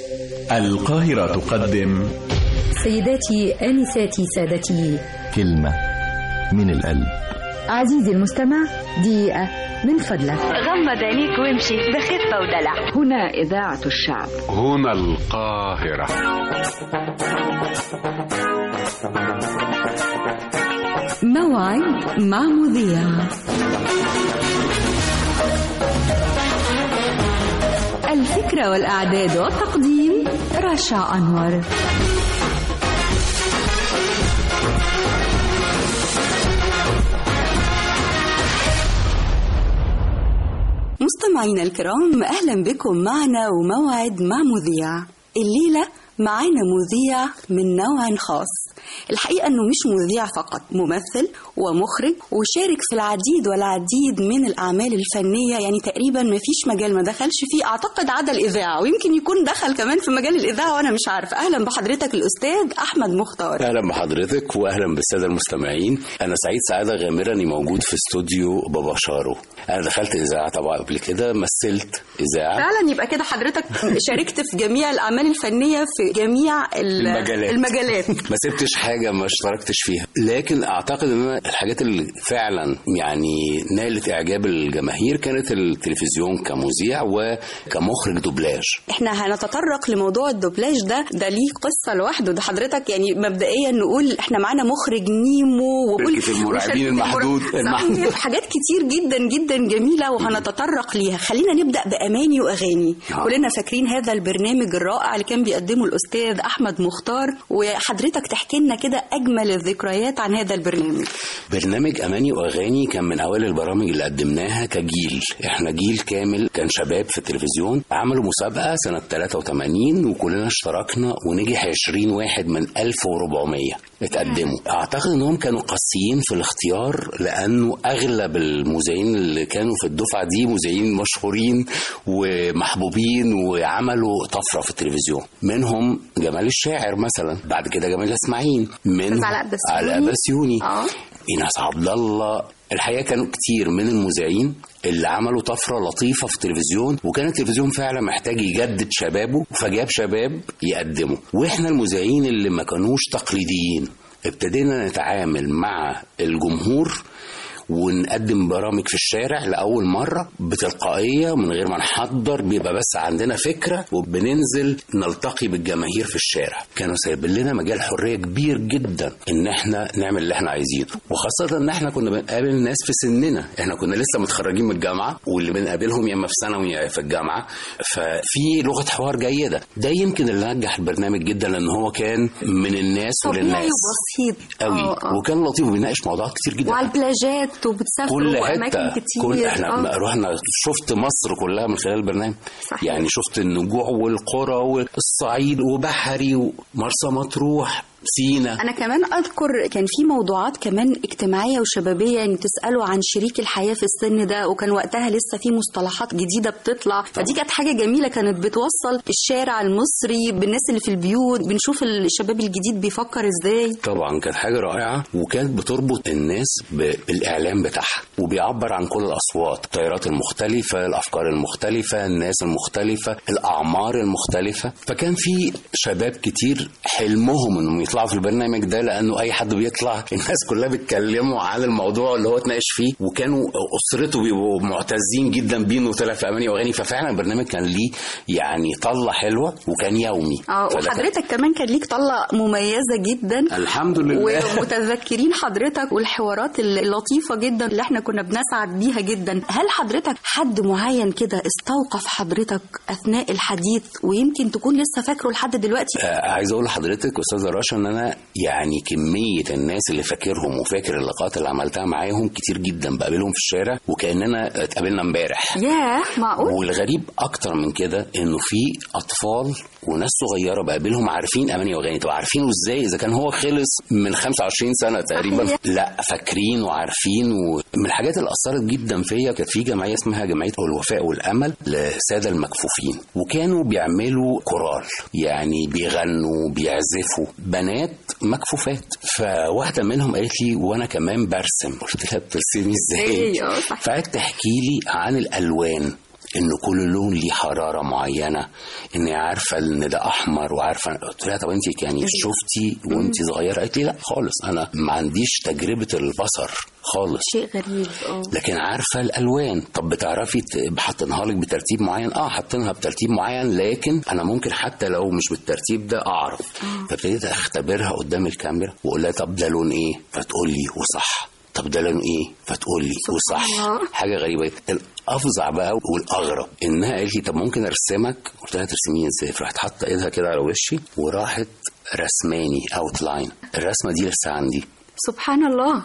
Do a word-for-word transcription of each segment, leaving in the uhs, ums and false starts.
القاهرة تقدم سيداتي آنساتي سادتي، كلمة من القلب. عزيزي المستمع، دقيقة من فضلك، غمض عينيك وامشي بخفة ودلع. هنا إذاعة الشعب، هنا القاهرة. موعد مع مذيع. الفكرة والإعداد والتقديم رشا أنور. مستمعينا الكرام، أهلا بكم معنا وموعد مع مذيع. الليلة معانا مذيع من نوع خاص. الحقيقة أنه مش مذيع فقط، ممثل ومخرج، وشارك في العديد والعديد من الأعمال الفنية. يعني تقريبا ما فيش مجال ما دخلش فيه، أعتقد عدا الإذاعة، ويمكن يكون دخل كمان في مجال الإذاعة وأنا مش عارفة. أهلا بحضرتك الأستاذ أحمد مختار. أهلا بحضرتك وأهلا بالسادة المستمعين. أنا سعيد سعادة غامرة أني موجود في استوديو بابا شارو. أنا دخلت إذاعة طبعا قبل كده، مثلت إذاعة فعلا. يبقى كده حضرتك شاركت في جميع الأعمال الفنية في جميع المجالات, المجالات. ما سبتش حاجة ما اشتركتش فيها. لكن أعتقد أن أنا الحاجات اللي فعلا يعني نالت إعجاب الجماهير كانت التلفزيون كمذيع وكمخرج دوبلاج. احنا هنتطرق لموضوع الدوبلاج ده، ده ليه قصة لوحده. ده حضرتك يعني مبدئيا نقول احنا معانا مخرج نيمو وقول المراقبين المحدود المحدود حاجات كتير جدا جدا جميلة وهنتطرق ليها. خلينا نبدأ بأماني وأغاني. آه. كلنا فاكرين هذا البرنامج الرائع اللي كان بيقدمه الأستاذ أحمد مختار، وحضرتك تحكي لنا كده أجمل الذكريات عن هذا البرنامج. برنامج أماني وأغاني كان من أوائل البرامج اللي قدمناها كجيل. احنا جيل كامل كان شباب في التلفزيون. عملوا مسابقة سنة ثلاثة وثمانين وكلنا اشتركنا ونجح عشرين واحد من ألف وأربعمية اتقدموا. أعتقد أنهم كانوا قاسيين في الاختيار، لأنه أغلب المذيعين اللي كانوا في الدفعة دي مذيعين مشهورين ومحبوبين وعملوا طفرة في التلفزيون. منهم جمال الشاعر مثلا، بعد كده جمال اسماعيل، من علاء بسيوني، آه. إيناس عبد الله. الحقيقة كانوا كتير من المذيعين اللي عملوا طفرة لطيفة في التلفزيون، وكان التلفزيون فعلا محتاج يجدد شبابه، فجاب شباب يقدموا. واحنا المذيعين اللي ما كانوش تقليديين ابتدينا نتعامل مع الجمهور ونقدم برامج في الشارع لأول مرة بتلقائية من غير ما نحضر، بيبقى بس عندنا فكرة وبننزل نلتقي بالجماهير في الشارع. كانوا سايبين لنا مجال حرية كبير جدا ان احنا نعمل اللي احنا عايزينه، وخاصة ان احنا كنا بنقابل ناس في سننا. احنا كنا لسه متخرجين من الجامعة، واللي بنقابلهم يا اما في ثانوي يا في الجامعة، ففي لغة حوار جيدة. ده يمكن اللي نجح البرنامج جدا، لان هو كان من الناس وللناس، بسيط قوي. أوه أوه. وكان لطيف وبيناقش موضوعات كتير جدا، وعلى البلاجات وبتسافروا واماكن كتير. كل احنا أوه. رحنا شفت مصر كلها من خلال البرنامج. صحيح. يعني شفت النجوع والقرى والصعيد وبحري ومرسى مطروح، سينا. أنا كمان أذكر كان في موضوعات كمان اجتماعية وشبابية، يعني تسألوا عن شريك الحياة في السن ده، وكان وقتها لسه في مصطلحات جديدة بتطلع. فدي كانت حاجة جميلة، كانت بتوصل الشارع المصري بالناس اللي في البيوت، بنشوف الشباب الجديد بيفكر إزاي. طبعا كانت حاجة رائعة، وكانت بتربط الناس بالإعلام بتاعها، وبيعبر عن كل الأصوات، التيارات المختلفة، الأفكار المختلفة، الناس المختلفة، الأعمار المختلفة. فكان في شباب كتير حلمهم إنهم يطلعوا في البرنامج ده، لانه اي حد بيطلع الناس كلها بيتكلموا عن الموضوع اللي هو اتناقش فيه، وكانوا اسرته بيبقوا معتزين جدا بيه وطلع في اماني واغاني. ففعلا البرنامج كان ليه يعني طله حلوه وكان يومي. اه وحضرتك كمان كان ليك طله مميزه جدا الحمد لله. ومتذكرين حضرتك والحوارات اللطيفه جدا اللي احنا كنا بنسعد بيها جدا. هل حضرتك حد معين كده استوقف حضرتك اثناء الحديث ويمكن تكون لسه فاكره لحد دلوقتي؟ آه عايز اقول لحضرتك استاذه رشا ان انا يعني كمية الناس اللي فاكرهم وفاكر اللقاءات اللي عملتها معاهم كتير جدا، بقابلهم في الشارع وكأننا اتقابلنا امبارح. ياه معقول؟ والغريب اكتر من كده انه في اطفال وناس صغيرة بقابلهم عارفين اماني واغاني. طب عارفينه ازاي اذا كان هو خلص من خمسة وعشرين سنة تقريبا؟ لا فاكرين وعارفين. ومن الحاجات اللي اثرت جدا فيا كانت في جمعية اسمها جمعية الوفاء والامل للسادة المكفوفين، وكانوا بيعملوا كورال، يعني بيغنوا بيعزفوا بنات مكفوفات. فواحدة منهم قالت لي وانا كمان برسم. قلت لها بترسمي ازاي؟ فقعدت تحكي لي عن الالوان ان كل لون ليه حراره معينه، ان عارفه ان ده احمر وعارفه. قلت لها طب انت يعني شفتي وانت صغيره؟ قالت لي لا خالص، انا ما عنديش تجربه البصر خالص. شيء غريب. اه لكن عارفه الالوان. طب بتعرفي حاطينها لك بترتيب معين؟ اه حاطينها بترتيب معين، لكن انا ممكن حتى لو مش بالترتيب ده اعرف. فابتديت اختبرها قدام الكاميرا واقول لها طب ده لون ايه؟ فتقول لي وصح. طب ده لون ايه؟ فتقول لي وصح. حاجه غريبه. الافظع بقى والاغرب انها قالت لي طب ممكن ارسمك؟ قلت لها ترسميني ازاي؟ فراحت حاطه ايدها كده على وشي وراحت رسماني اوت لاين. الرسمه دي لسه عندي. سبحان الله.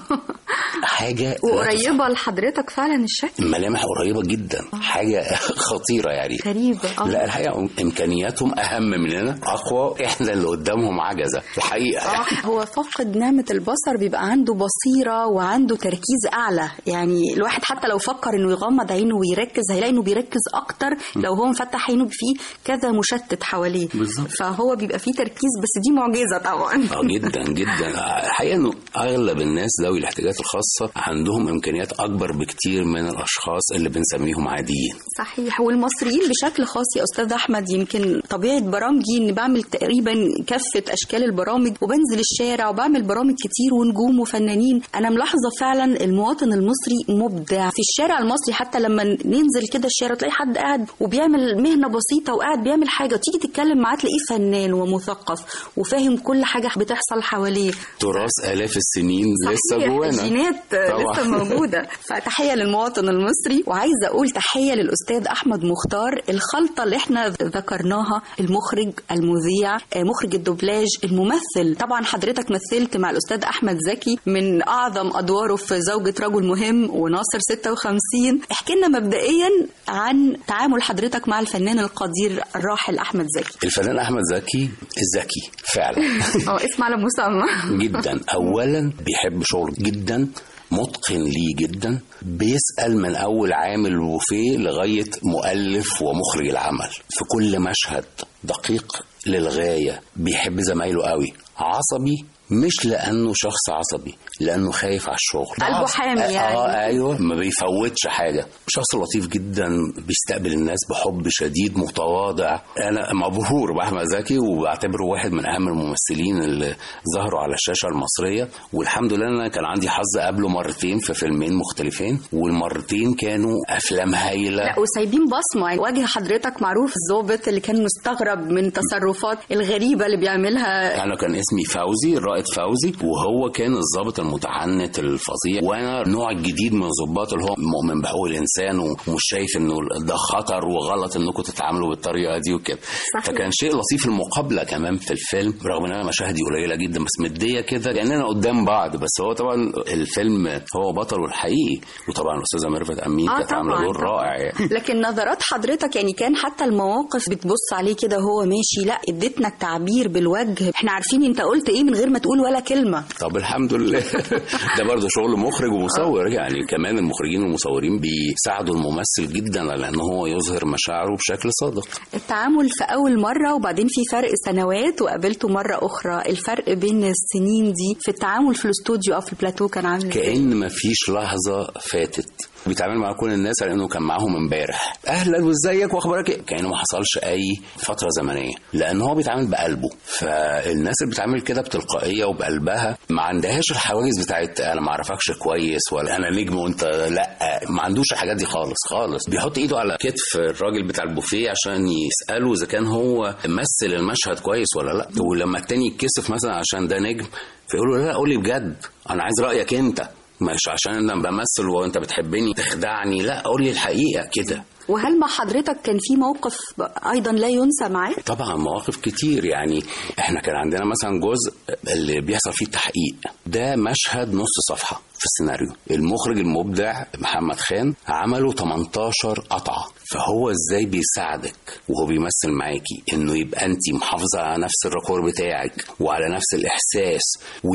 حاجة وقريبة لحضرتك فعلا الشكل، ملامح قريبة جدا. حاجة خطيرة يعني، غريبة. أوه. لا الحقيقة إمكانياتهم أهم مننا، أقوى، إحنا اللي قدامهم عجزة الحقيقة. آه. هو فقد نعمة البصر بيبقى عنده بصيرة وعنده تركيز أعلى، يعني الواحد حتى لو فكر إنه يغمض عينه ويركز هيلاقي إنه بيركز أكتر لو هو مفتح عينه فيه كذا مشتت حواليه. بالزبط. فهو بيبقى فيه تركيز، بس دي معجزة طبعا. آه جدا جدا. الحقيقة إنه أغلب الناس ذوي الاحتياجات الخاصة عندهم إمكانيات أكبر بكتير من الأشخاص اللي بنسميهم عاديين. صحيح. والمصريين بشكل خاص يا أستاذ أحمد، يمكن طبيعة برامجي إني بعمل تقريبا كافة أشكال البرامج وبنزل الشارع وبعمل برامج كتير ونجوم وفنانين. أنا ملاحظة فعلا المواطن المصري مبدع في الشارع المصري. حتى لما ننزل كده الشارع تلاقي حد قاعد وبيعمل مهنة بسيطة وقاعد بيعمل حاجة، وتيجي تتكلم معاه تلاقيه فنان ومثقف وفاهم كل حاجة بتحصل حواليه. تراث آلاف السنين لسه جوانا، الجينات لسه موجودة. فتحية للمواطن المصري، وعايزة أقول تحية للأستاذ أحمد مختار. الخلطة اللي احنا ذكرناها، المخرج، المذيع، مخرج الدوبلاج، الممثل. طبعا حضرتك مثلت مع الأستاذ أحمد زكي من أعظم أدواره في زوجة رجل مهم وناصر ستة وخمسين. احكي لنا مبدئيا عن تعامل حضرتك مع الفنان القدير الراحل أحمد زكي. الفنان أحمد زكي الزكي فعلا. اه اسم على مسمى. جدا. أولا بيحب شغله جدا، متقن ليه جدا، بيسأل من أول عامل وفيه لغاية مؤلف ومخرج العمل في كل مشهد، دقيق للغاية، بيحب زمايله قوي، عصبي مش لأنه شخص عصبي، لأنه خايف على الشغل، قلبه حامي يعني. اه ايوه، ما بيفوتش حاجة. شخص لطيف جدا، بيستقبل الناس بحب شديد، متواضع. أنا مبهور بأحمد زكي وبعتبره واحد من أهم الممثلين اللي ظهروا على الشاشة المصرية. والحمد لله أنا كان عندي حظ قبله مرتين في فيلمين مختلفين، والمرتين كانوا أفلام هايلة. لا وسايبين بصمة. يعني وجه حضرتك معروف، الضابط اللي كان مستغرب من تصرفات الغريبة اللي بيعملها. أنا كان اسمي فوزي، الرائد فوزي، وهو كان الضابط المتعنت الفظيع، وانا نوع جديد من الضباط اللي هو مؤمن بحقوق الانسان ومش شايف انه ده خطر وغلط انكم تتعاملوا بالطريقه دي وكده. فكان شيء لطيف. المقابله كمان في الفيلم، رغم ان انا مشاهدي قليله جدا بس مديه كده كاننا قدام بعض، بس هو طبعا الفيلم هو بطله الحقيقي، وطبعا الاستاذه ميرفت امين آه كانت عامله دور رائع يعني. لكن نظرات حضرتك يعني كان حتى المواقف بتبص عليه كده هو ماشي، لا اديتنا التعبير بالوجه، احنا عارفين انت قلت ايه من غير ما تقول ولا كلمة. طب الحمد لله. ده برضه شغل مخرج ومصور يعني. كمان المخرجين والمصورين بيساعدوا الممثل جدا لأنه هو يظهر مشاعره بشكل صادق. التعامل في أول مرة وبعدين في فرق سنوات وقابلته مرة أخرى، الفرق بين السنين دي في التعامل في الاستوديو أو في البلاتو كان عامل ازاي؟ كأن مفيش لحظة فاتت، بيتعامل مع كل الناس لأنه كان معاهم امبارح، أهلا وازيك واخبارك ايه، كأنه ما حصلش أي فترة زمنية، لأن هو بيتعامل بقلبه. فالناس اللي بتعمل كده بتلقائية وبقلبها ما عندهاش الحواجز بتاعت أنا ما أعرفش كويس ولا أنا نجم وأنت لا، ما عندوش الحاجات دي خالص خالص. بيحط إيده على كتف الراجل بتاع البوفيه عشان يسأله إذا كان هو مثل المشهد كويس ولا لا، ولما التاني يتكسف مثلا عشان ده نجم فيقول له لا قولي بجد أنا عايز رأيك أنت، مش عشان انا بمثل وانت بتحبني تخدعني، لا قول لي الحقيقه كده. وهل مع حضرتك كان في موقف ايضا لا ينسى معاه؟ طبعا مواقف كتير يعني. احنا كان عندنا مثلا جزء اللي بيحصل فيه التحقيق، ده مشهد نص صفحه في السيناريو، المخرج المبدع محمد خان عمله تمنتاشر قطعه، فهو ازاي بيساعدك وهو بيمثل معاكي انه يبقى انت محافظه على نفس الريكور بتاعك وعلى نفس الاحساس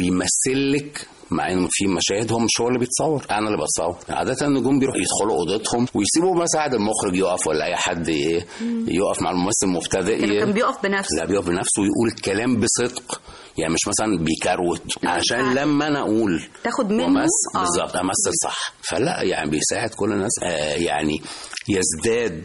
ويمثلك، مع انه في مشاهد هو مش هو اللي بيتصور، انا اللي بتصور. عاده النجوم بيروحوا يدخلوا اوضتهم ويسيبوا مساعد المخرج يقف ولا اي حد ايه يقف مع الممثل المبتدئ، كان بيقف بنفسه. لا بيقف بنفسه ويقول كلام بصدق يعني مش مثلا بيكروت عشان لما انا اقول تاخد منه ومس... آه. بالظبط امثل صح. فلا يعني بيساعد كل الناس آه يعني يزداد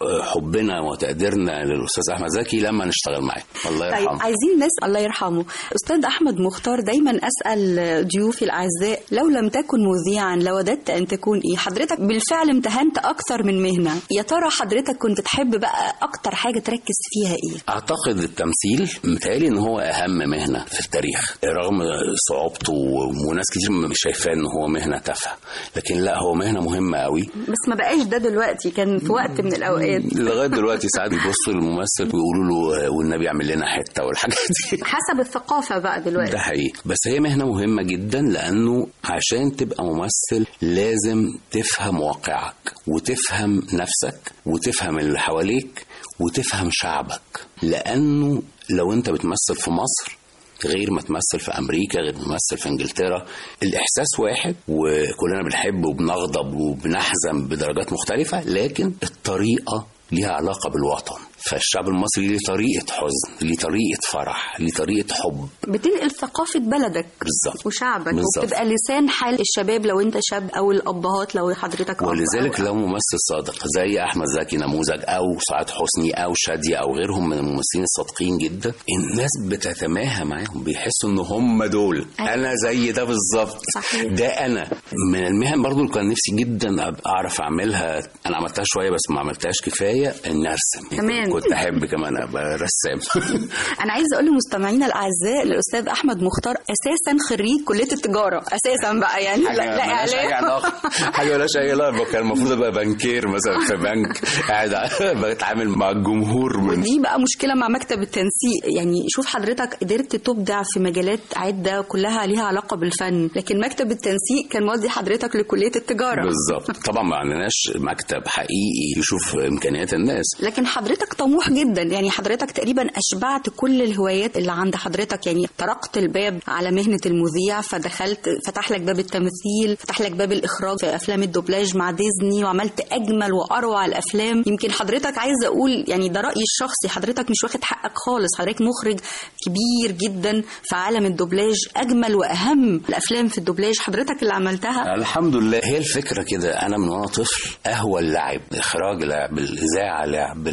حبنا وتقديرنا للاستاذ احمد زكي لما نشتغل معاه. الله يرحمه. طيب عايزين نسال الله يرحمه استاذ احمد مختار، دايما اسال ضيوفي الاعزاء لو لم تكن مذيعا لوددت ان تكون ايه؟ حضرتك بالفعل امتهنت اكثر من مهنه، يا ترى حضرتك كنت تحب بقى اكتر حاجه تركز فيها ايه؟ اعتقد التمثيل متهيألي ان هو اهم مهنه في التاريخ رغم صعوبته، وناس كتير مش شايفاه ان هو مهنه تافهه، لكن لا هو مهنه مهمه قوي. بس ما بقاش ده دلوقتي، كان في وقت من الاوقات لغايه دلوقتي ساعات بيبصوا للممثل ويقولوا له والنبي يعمل لنا حته والحاجات دي حسب الثقافه بقى دلوقتي. ده حقيقي، بس هي مهنه مهمه جدا لانه عشان تبقى ممثل لازم تفهم واقعك وتفهم نفسك وتفهم اللي حواليك وتفهم شعبك، لانه لو انت بتمثل في مصر غير ما تمثل في أمريكا، غير ما تمثل في إنجلترا، الإحساس واحد وكلنا بنحب وبنغضب وبنحزن بدرجات مختلفة، لكن الطريقة ليها علاقة بالوطن. فالشعب المصري ليه طريقة حزن، ليه طريقة فرح، ليه طريقة حب، بتنقل ثقافة بلدك بالزبط. وشعبك بالزبط. وبتبقى لسان حال الشباب لو انت شاب او الابهات لو حضرتك أب. ولذلك أو لو ممثل صادق زي احمد زكي نموذج او سعاد حسني او شادية او غيرهم من الممثلين الصادقين جدا، الناس بتتماهى معاهم، بيحسوا ان هم دول أيوة. انا زي ده بالظبط، ده انا. من المهن برضو اللي كان نفسي جدا اعرف اعملها، انا عملتها شويه بس ما عملتهاش كفايه، ان ارسم. كمان كنت احب كمان ابقى رسام. انا عايزه اقول لمستمعينا الاعزاء الاستاذ احمد مختار اساسا خريج كليه التجاره اساسا بقى، يعني لا, لا اعلام حاجه ولا شيء. لا كان المفروض ابقى بنكير مثلا في بنك قاعد بتعامل مع الجمهور. من ودي بقى مشكله مع مكتب التنسيق، يعني شوف حضرتك قدرت تبدع في مجالات عده كلها ليها علاقه بالفن، لكن مكتب التنسيق كان مودي حضرتك لكليه التجاره. بالظبط. طبعا ما عندناش مكتب حقيقي يشوف امكانيات الناس، لكن حضرتك طموح جدا، يعني حضرتك تقريبا اشبعت كل الهوايات اللي عند حضرتك، يعني طرقت الباب على مهنه المذيع، فدخلت فتح لك باب التمثيل، فتح لك باب الاخراج في افلام الدوبلاج مع ديزني، وعملت اجمل واروع الافلام. يمكن حضرتك عايزه اقول يعني ده رايي الشخصي، حضرتك مش واخد حقك خالص، حضرتك مخرج كبير جدا في عالم الدوبلاج، اجمل واهم الافلام في الدوبلاج حضرتك اللي عملتها. الحمد لله. هي الفكره كده، انا من وانا طفل اهوى اللعب، الاخراج لعب، الاذاعه لعب،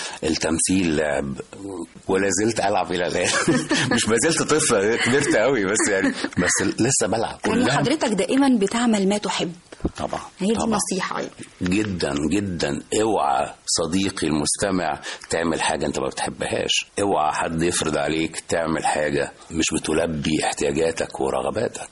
التمثيل لعب، ولا زلت العب الى الان. مش ما زلت طفل، كبرت قوي بس يعني بس لسه بلعب. يعني حضرتك دائما بتعمل ما تحب. طبعا هي دي طبعا. نصيحه جدا جدا. اوعى صديقي المستمع تعمل حاجه انت ما بتحبهاش، اوعى حد يفرض عليك تعمل حاجه مش بتلبي احتياجاتك ورغباتك.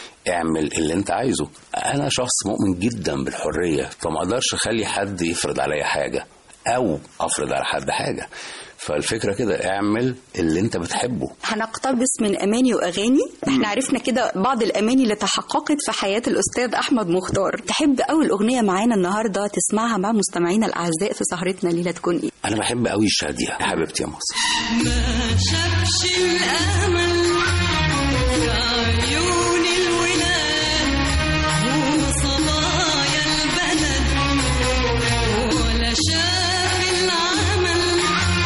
اعمل اللي انت عايزه. انا شخص مؤمن جدا بالحريه، فما اقدرش اخلي حد يفرض عليا حاجه او افرض على حد حاجه. فالفكرة كده اعمل اللي انت بتحبه. هنقتبس من اماني واغاني. احنا عرفنا كده بعض الاماني اللي تحققت في حياة الاستاذ احمد مختار. تحب اول اغنية معانا النهاردة تسمعها مع مستمعينا الاعزاء في سهرتنا ليلة تكون ايه؟ انا بحب قوي شادية يا حبيبتي يا مصر. ما شافش الامل في عيون الولاد وصبايا البلد، ولا شاف العمل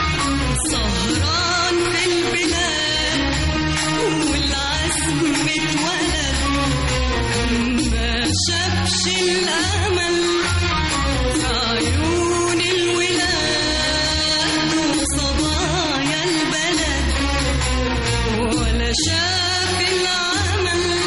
سهران في البلاد والعزم اتولد. ما شافش الامل في عيون الولاد وصبايا البلد، ولا شاف العمل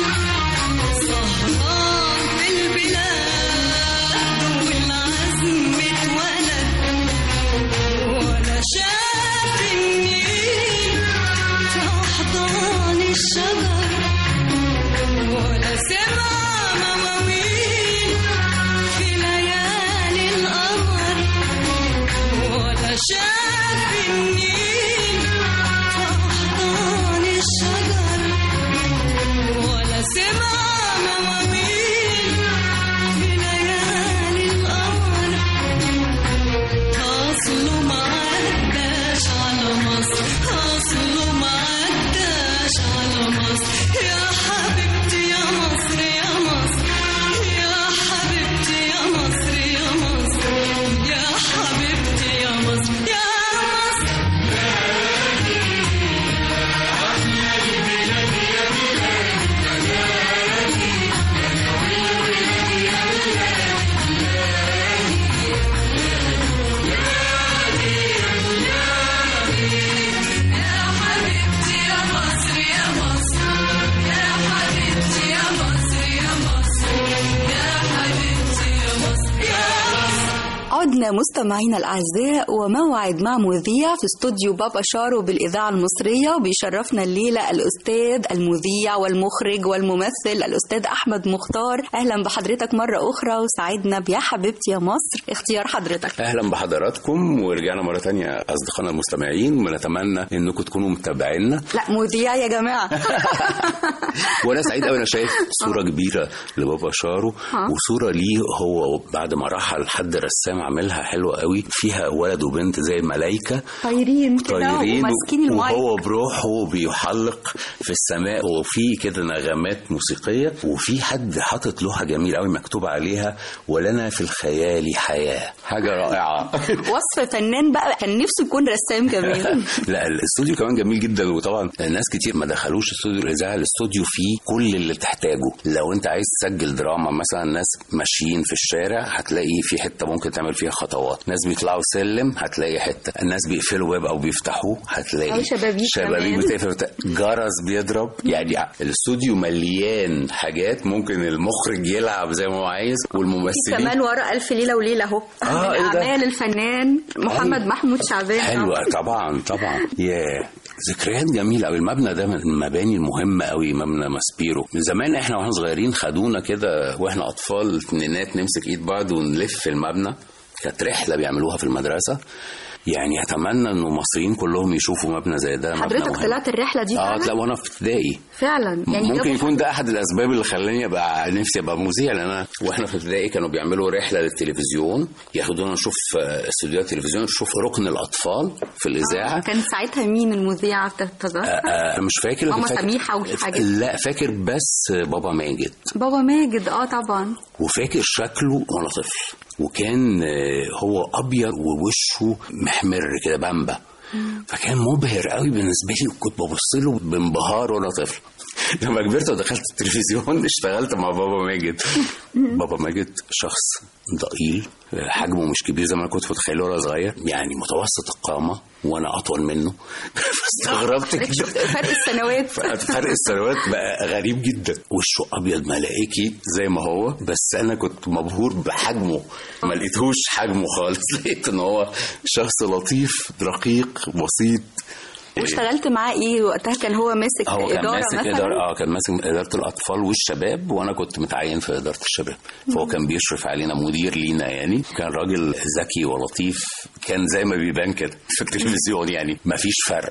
معنا مستمعينا الأعزاء وموعد مع مذيع في استوديو بابا شارو بالإذاعة المصرية، وبيشرفنا الليلة الأستاذ المذيع والمخرج والممثل الأستاذ أحمد مختار. أهلا بحضرتك مرة أخرى، وسعدنا بيا حبيبتي يا مصر اختيار حضرتك. أهلا بحضراتكم، ورجعنا مرة تانية أصدقائنا المستمعين، ونتمنى إنكم تكونوا متابعينا. لا مذيع يا جماعة. وأنا سعيد أوي، أنا شايف صورة كبيرة لبابا شارو، وصورة ليه هو بعد ما رحل حد رسام عاملها حلوة قوي، فيها ولد وبنت زي الملايكة طايرين كده وماسكين المايك، وهو بروحه بيحلق في السماء، وفي كده نغمات موسيقية، وفي حد حاطط لوحة جميلة قوي مكتوب عليها ولنا في الخيال حياة. حاجة رائعة. وصف فنان بقى، كان نفسه يكون رسام كمان. لا الاستوديو كمان جميل جدا، وطبعا ناس كتير ما دخلوش استوديو الإذاعة. الاستوديو فيه كل اللي تحتاجه. لو انت عايز تسجل دراما مثلا، ناس ماشيين في الشارع هتلاقي في حتة ممكن تعمل فيها خطوات، ناس بيطلعوا سلم هتلاقي حتة، الناس بيقفلوا باب او بيفتحوه هتلاقي شبابيك شبابيك بتقفل، جرس بيضرب. يعني الاستوديو مليان حاجات ممكن المخرج يلعب زي ما هو عايز، والممثلين كمان ورا ألف ليلة وليلة اهو. آه من أعمال الفنان محمد أيوة. محمود شعبان. حلوة طبعا طبعا. ياه ذكريات جميلة قوي. المبنى ده من المباني المهمة قوي، مبنى ماسبيرو. من زمان احنا واحنا صغيرين خدونا كده واحنا اطفال اتنينات نمسك ايد بعض ونلف في المبنى، كانت رحلة بيعملوها في المدرسة. يعني اتمنى انه المصريين كلهم يشوفوا مبنى زي ده. حضرتك طلعت الرحله دي اه لا وانا في ابتدائي فعلا. يعني ممكن يكون ده احد الاسباب اللي خلاني ابقى نفسي ابقى مذيع، لان انا واحنا في ابتدائي كانوا بيعملوا رحله للتلفزيون، ياخدونا نشوف استوديوهات التلفزيون، نشوف ركن الاطفال في الاذاعه. آه. كان ساعتها مين المذيعه بتتذكر؟ آه آه مش فاكر. ماما فاكر سميحه والحاجات. لا فاكر بس بابا ماجد. بابا ماجد اه طبعا. وفاكر شكله وانا طفل، وكان هو ابيض ووشه محمر كده بامبا، فكان مبهر قوي بالنسبه لي، وكنت ببص له بانبهار وانا طفل. لما كبرت ودخلت التلفزيون اشتغلت مع بابا ماجد. بابا ماجد شخص ضئيل، حجمه مش كبير زي ما انا كنت متخيله وانا صغير، يعني متوسط القامه وانا اطول منه. فاستغربت كده فرق السنوات. فرق السنوات بقى غريب جدا. وشه ابيض ملائكي زي ما هو، بس انا كنت مبهور بحجمه، ما لقيتهوش حجمه خالص. لقيت ان هو شخص لطيف رقيق بسيط. واشتغلت معاه ايه وقتها؟ كان هو ماسك هو كان اداره ماسك مثلا؟ إدارة اه كان ماسك اداره الاطفال والشباب، وانا كنت متعين في اداره الشباب، فهو كان بيشرف علينا، مدير لينا يعني. كان راجل ذكي ولطيف، كان زي ما بيبان كده في التلفزيون، يعني ما فيش فرق،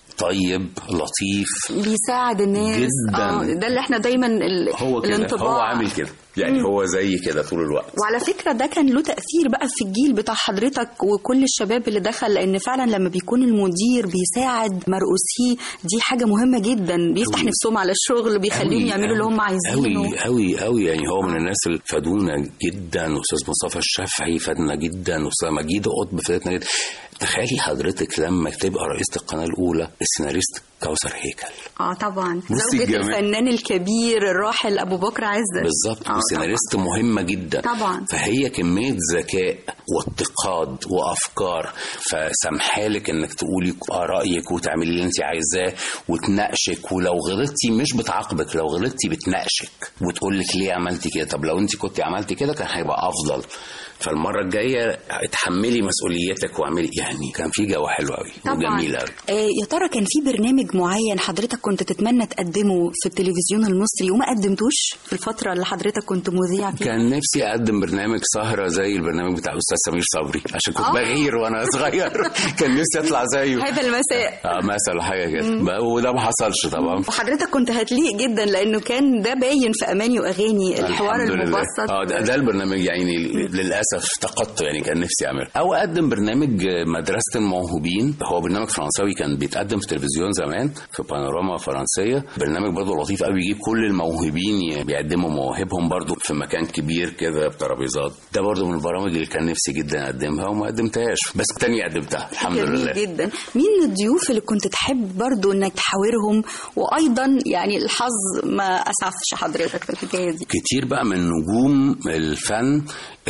طيب لطيف بيساعد الناس جدا. اه ده اللي احنا دايما ال... هو كده، الانطباع. هو عامل كده يعني. مم. هو زي كده طول الوقت. وعلى فكرة ده كان له تأثير بقى في الجيل بتاع حضرتك وكل الشباب اللي دخل، لأن فعلا لما بيكون المدير بيساعد مرؤوسيه دي حاجة مهمة جدا، بيفتح أوي. نفسهم على الشغل، بيخليهم يعملوا اللي هم عايزينه. قوي قوي قوي يعني. هو من الناس اللي فادونا جدا، أستاذ مصطفى الشافعي فادنا جدا، أستاذ مجيد قطب فادنا جدا. تخيلي حضرتك لما تبقى رئيسة القناة الأولى السيناريست كوثر هيكل. اه طبعا زوجة الفنان الكبير الراحل أبو بكر عزت. بالظبط. آه وسيناريست مهمة جدا طبعا. فهي كمية ذكاء واتقاد وأفكار، فسامحالك إنك تقولي رأيك وتعملي اللي أنت عايزاه وتناقشك، ولو غلطتي مش بتعاقبك، لو غلطتي بتناقشك وتقولك ليه عملتي كده، طب لو أنت كنت عملتي كده كان هيبقى أفضل، فالمرة الجاية اتحملي مسؤوليتك واعملي. يعني كان في جو حلو قوي وجميل قوي. آه يا ترى كان في برنامج معين حضرتك كنت تتمنى تقدمه في التلفزيون المصري وما قدمتوش في الفترة اللي حضرتك كنت مذيع فيها؟ كان نفسي اقدم برنامج سهرة زي البرنامج بتاع أستاذ سمير صبري، عشان كنت آه. بغير وانا صغير. كان نفسي اطلع زيه هذا المساء اه مثلا حاجة كده، وده ما حصلش طبعا. وحضرتك كنت هتليق جدا لانه كان ده باين في اماني واغاني الحوار المبسط. اه ده, ده البرنامج يعني للاسف فقدته، يعني كان نفسي اعمل او اقدم برنامج مدرسة الموهوبين. هو برنامج فرنساوي كان بيتقدم في التلفزيون زمان في بانوراما فرنسية، برنامج برضو لطيف قوي، بيجيب كل الموهوبين بيقدموا مواهبهم برضو في مكان كبير كده بترابيزات. ده برضو من البرامج اللي كان نفسي جدا اقدمها وما قدمتهاش، بس تاني قدمتها الحمد لله. جدا. مين الضيوف اللي كنت تحب برضو انك تحاورهم، وايضا يعني الحظ ما اسعفش حضرتك في الحكاية دي؟ كتير بقى من نجوم الفن اللي راحوا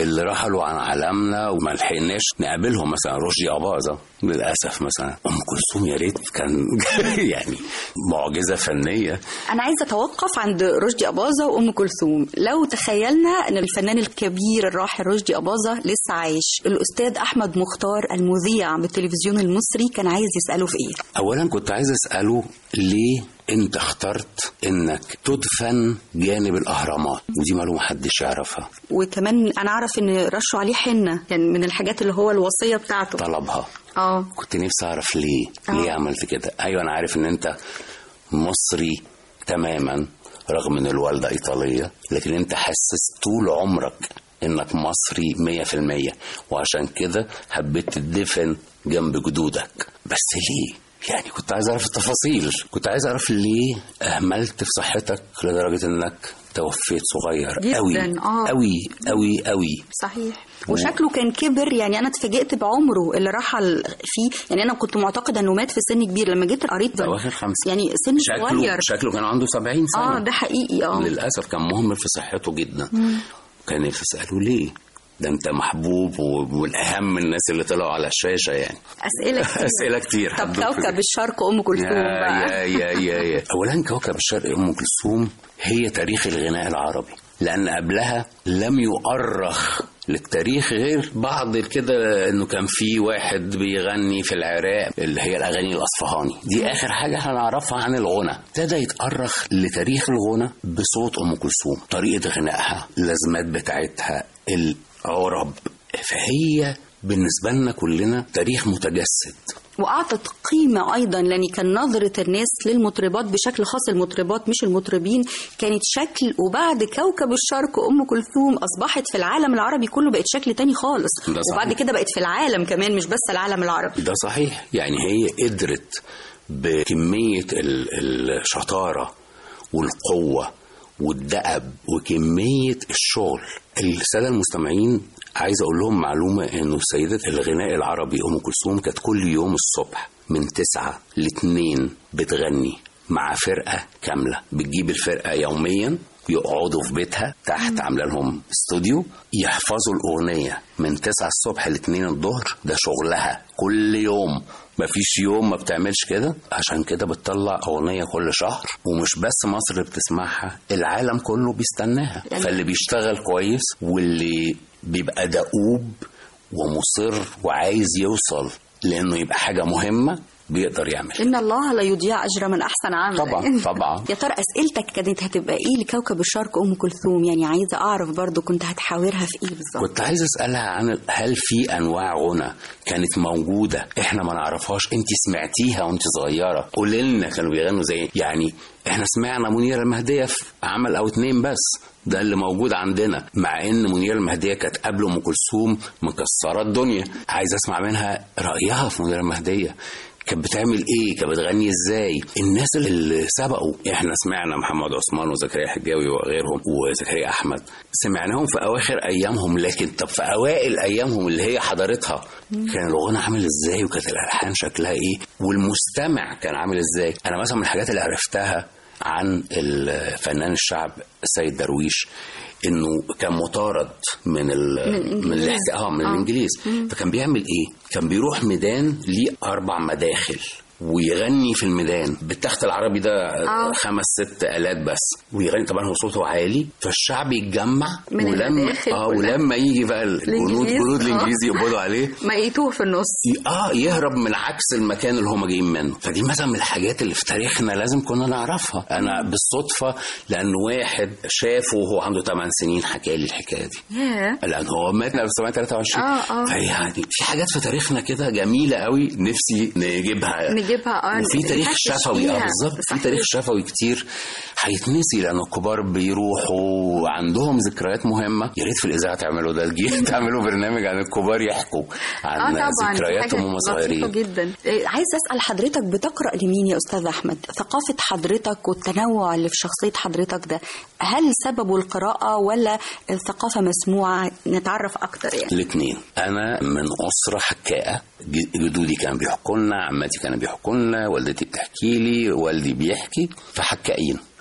انتقلوا عن عالمنا وما لحقناش نقابلهم. مثلا رشدي أباظة للأسف، مثلا أم كلثوم يا ريت كان يعني معجزة فنية. أنا عايزة أتوقف عند رشدي أباظة وأم كلثوم. لو تخيلنا أن الفنان الكبير الراحل رشدي أباظة لسه عايش، الأستاذ أحمد مختار المذيع بالتلفزيون المصري كان عايز يسأله في إيه؟ أولا كنت عايز أسأله ليه انت اخترت انك تدفن جانب الاهرامات، ودي معلومه محدش يعرفها. وكمان انا اعرف ان رشوا عليه حنه، يعني من الحاجات اللي هو الوصيه بتاعته طلبها. اه كنت نفسي اعرف ليه أوه. ليه عملت كده؟ ايوه انا عارف ان انت مصري تماما رغم ان الوالده ايطاليه، لكن انت حسس طول عمرك انك مصري مية في المية، وعشان كده حبيت تدفن جنب جدودك. بس ليه؟ يعني كنت عايز اعرف التفاصيل. كنت عايز اعرف ليه اهملت في صحتك لدرجه انك توفيت صغير قوي آه. قوي قوي قوي. صحيح. وشكله كان كبر، يعني انا اتفاجئت بعمره اللي رحل فيه. يعني انا كنت معتقد انه مات في سن كبير، لما جيت قريت اواخر خمسة، يعني سن شكله صغير. شكله كان عنده سبعين سنه. اه ده حقيقي. اه للاسف كان مهمل في صحته جدا. مم. كان نفسي اساله ليه؟ ده انت محبوب والاهم الناس اللي طلعوا على الشاشه. يعني اسئله كتير اسئله كتير. طب كوكب الشرق ام كلثوم بقى. يا يا يا يا اولا كوكب الشرق ام كلثوم هي تاريخ الغناء العربي، لان قبلها لم يؤرخ للتاريخ غير بعض كده، انه كان في واحد بيغني في العراق اللي هي الاغاني الاصفهاني. دي اخر حاجه احنا نعرفها عن الغنى. ابتدى يتأرخ لتاريخ الغنى بصوت ام كلثوم، طريقه غنائها، اللازمات بتاعتها، العرب. فهي بالنسبه لنا كلنا تاريخ متجسد. وأعطت قيمة أيضا، لأن كان نظرة الناس للمطربات بشكل خاص، المطربات مش المطربين، كانت شكل. وبعد كوكب الشرق أم كلثوم أصبحت في العالم العربي كله بقت شكل تاني خالص. وبعد كده بقت في العالم كمان، مش بس العالم العربي. ده صحيح. يعني هي قدرت بكمية الشطارة والقوة والدأب وكمية الشغل. السادة المستمعين عايز اقول لهم معلومة، انه سيدة الغناء العربي ام كلثوم كانت كل يوم الصبح من تسعة لاتنين بتغني مع فرقة كاملة. بتجيب الفرقة يوميا، يقعدوا في بيتها تحت، عامله لهم استوديو، يحفظوا الأغنية من تسعة الصبح لاتنين الظهر. ده شغلها كل يوم، مفيش يوم ما بتعملش كده. عشان كده بتطلع أغنية كل شهر، ومش بس مصر بتسمعها، العالم كله بيستناها. فاللي بيشتغل كويس واللي بيبقى دؤوب ومصر وعايز يوصل لأنه يبقى حاجة مهمة بيقدر يعمل. إن الله لا يضيع أجر من أحسن عمل. طبعا طبعا. يا ترى أسئلتك كانت هتبقى إيه لكوكب الشرق أم كلثوم؟ يعني عايزة أعرف برضو كنت هتحاورها في إيه بالظبط؟ كنت عايزة أسألها عن هل في أنواع غنى كانت موجودة إحنا ما نعرفهاش، أنت سمعتيها وأنت صغيرة؟ قولي لنا كانوا بيغنوا زي، يعني إحنا سمعنا منيرة المهدية في عمل أو اتنين بس، ده اللي موجود عندنا، مع ان منيرة المهدية كانت قبل ام كلثوم مكسرة الدنيا. عايز اسمع منها رأيها في منيرة المهدية، كانت بتعمل ايه، كانت بتغني ازاي. الناس اللي سبقوا، احنا سمعنا محمد عثمان وزكريا حجاوي وغيرهم وزكريا احمد، سمعناهم في اواخر ايامهم، لكن طب في اوائل ايامهم اللي هي حضرتها كان الغنى عامل ازاي، وكانت الالحان شكلها ايه، والمستمع كان عامل ازاي. انا مثلا من الحاجات اللي عرفتها عن الفنان الشعب السيد درويش انه كان مطارد من ال من الاحتقان اه من آه. الانجليز. فكان بيعمل ايه؟ كان بيروح ميدان ليه اربع مداخل ويغني في الميدان بالتخت العربي ده آه. خمس ست آلات بس، ويغني. طبعا هو صوته عالي، فالشعب يتجمع، ولما اه ولما يجي بقى الجنود جنود الانجليزي يقبضوا عليه ما يقيتوه في النص، اه يهرب من عكس المكان اللي هم جايين منه. فدي مثلا من الحاجات اللي في تاريخنا لازم كنا نعرفها. انا بالصدفه لان واحد شافه وهو عنده ثمان سنين حكى لي الحكايه دي، yeah. لان هو مات ألف وتسعمية وتلاتة وعشرين. اه اه فيعني في حاجات في تاريخنا كده جميله قوي، نفسي نجيبها نجيبها اه وفي تاريخ شفوي. اه بالظبط، في تاريخ شفوي كتير هيتنسي، لان الكبار بيروحوا عندهم ذكريات مهمه. يا ريت في الاذاعه تعملوا ده الجيل تعملوا برنامج عن الكبار يحكوا عن آه ذكرياتهم وهم صغيرين. جدا. عايز اسال حضرتك، بتقرا لمين يا استاذ احمد؟ ثقافه حضرتك والتنوع اللي في شخصيه حضرتك ده، هل سببه القراءه ولا الثقافه مسموعه؟ نتعرف اكتر. يعني الاثنين. انا من اسره حكاءه، جدودي كانوا بيحكوا لنا، عماتي كانوا بيحكوا لنا، والدتي بتحكي لي، والدي بيحكي، فحكائين.